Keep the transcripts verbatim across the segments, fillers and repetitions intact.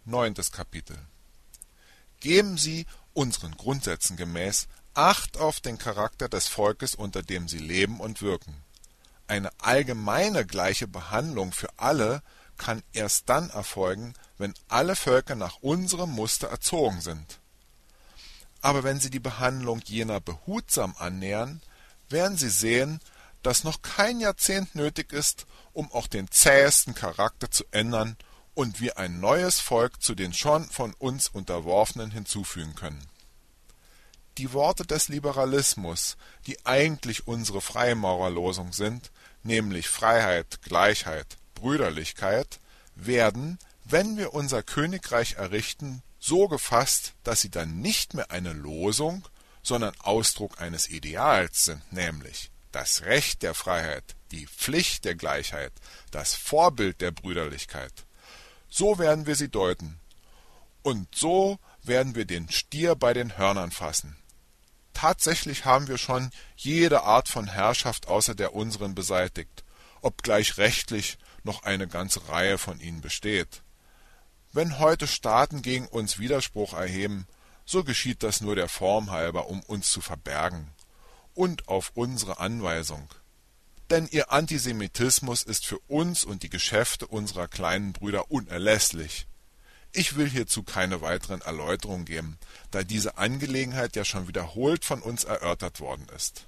Neuntes Kapitel. Geben Sie, unseren Grundsätzen gemäß, Acht auf den Charakter des Volkes, unter dem Sie leben und wirken. Eine allgemeine gleiche Behandlung für alle kann erst dann erfolgen, wenn alle Völker nach unserem Muster erzogen sind. Aber wenn Sie die Behandlung jener behutsam annähern, werden Sie sehen, dass noch kein Jahrzehnt nötig ist, um auch den zähesten Charakter zu ändern und wir ein neues Volk zu den schon von uns Unterworfenen hinzufügen können. Die Worte des Liberalismus, die eigentlich unsere Freimaurerlosung sind, nämlich Freiheit, Gleichheit, Brüderlichkeit, werden, wenn wir unser Königreich errichten, so gefasst, dass sie dann nicht mehr eine Losung, sondern Ausdruck eines Ideals sind, nämlich das Recht der Freiheit, die Pflicht der Gleichheit, das Vorbild der Brüderlichkeit. So werden wir sie deuten. Und so werden wir den Stier bei den Hörnern fassen. Tatsächlich haben wir schon jede Art von Herrschaft außer der unseren beseitigt, obgleich rechtlich noch eine ganze Reihe von ihnen besteht. Wenn heute Staaten gegen uns Widerspruch erheben, so geschieht das nur der Form halber, um uns zu verbergen und auf unsere Anweisung. Denn ihr Antisemitismus ist für uns und die Geschäfte unserer kleinen Brüder unerlässlich. Ich will hierzu keine weiteren Erläuterungen geben, da diese Angelegenheit ja schon wiederholt von uns erörtert worden ist.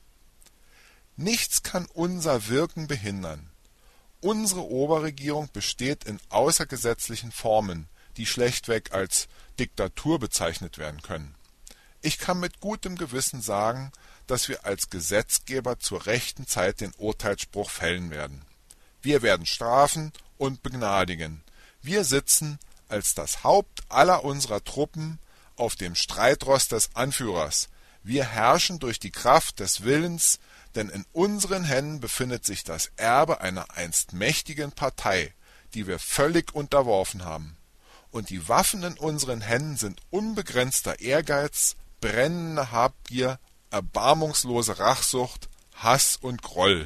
Nichts kann unser Wirken behindern. Unsere Oberregierung besteht in außergesetzlichen Formen, die schlechtweg als Diktatur bezeichnet werden können. Ich kann mit gutem Gewissen sagen, dass wir als Gesetzgeber zur rechten Zeit den Urteilsspruch fällen werden. Wir werden strafen und begnadigen. Wir sitzen als das Haupt aller unserer Truppen auf dem Streitross des Anführers. Wir herrschen durch die Kraft des Willens, denn in unseren Händen befindet sich das Erbe einer einst mächtigen Partei, die wir völlig unterworfen haben. Und die Waffen in unseren Händen sind unbegrenzter Ehrgeiz, brennende Habgier, erbarmungslose Rachsucht, Hass und Groll.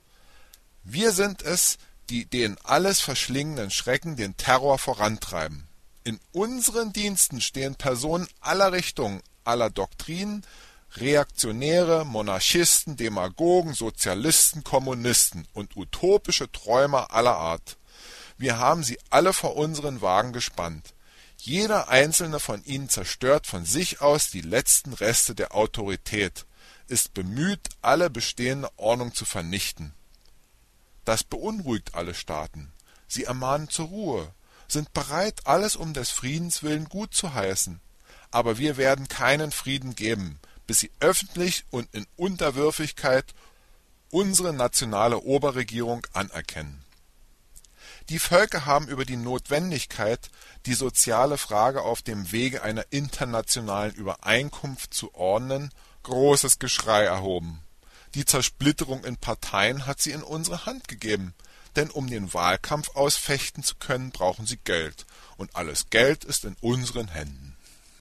Wir sind es, die den alles verschlingenden Schrecken den Terror vorantreiben. In unseren Diensten stehen Personen aller Richtungen, aller Doktrinen, Reaktionäre, Monarchisten, Demagogen, Sozialisten, Kommunisten und utopische Träumer aller Art. Wir haben sie alle vor unseren Wagen gespannt. Jeder einzelne von ihnen zerstört von sich aus die letzten Reste der Autorität, ist bemüht, alle bestehende Ordnung zu vernichten. Das beunruhigt alle Staaten. Sie ermahnen zur Ruhe, sind bereit, alles um des Friedens willen gut zu heißen. Aber wir werden keinen Frieden geben, bis sie öffentlich und in Unterwürfigkeit unsere nationale Oberregierung anerkennen. Die Völker haben über die Notwendigkeit, die soziale Frage auf dem Wege einer internationalen Übereinkunft zu ordnen, großes Geschrei erhoben. Die Zersplitterung in Parteien hat sie in unsere Hand gegeben, denn um den Wahlkampf ausfechten zu können, brauchen sie Geld, und alles Geld ist in unseren Händen.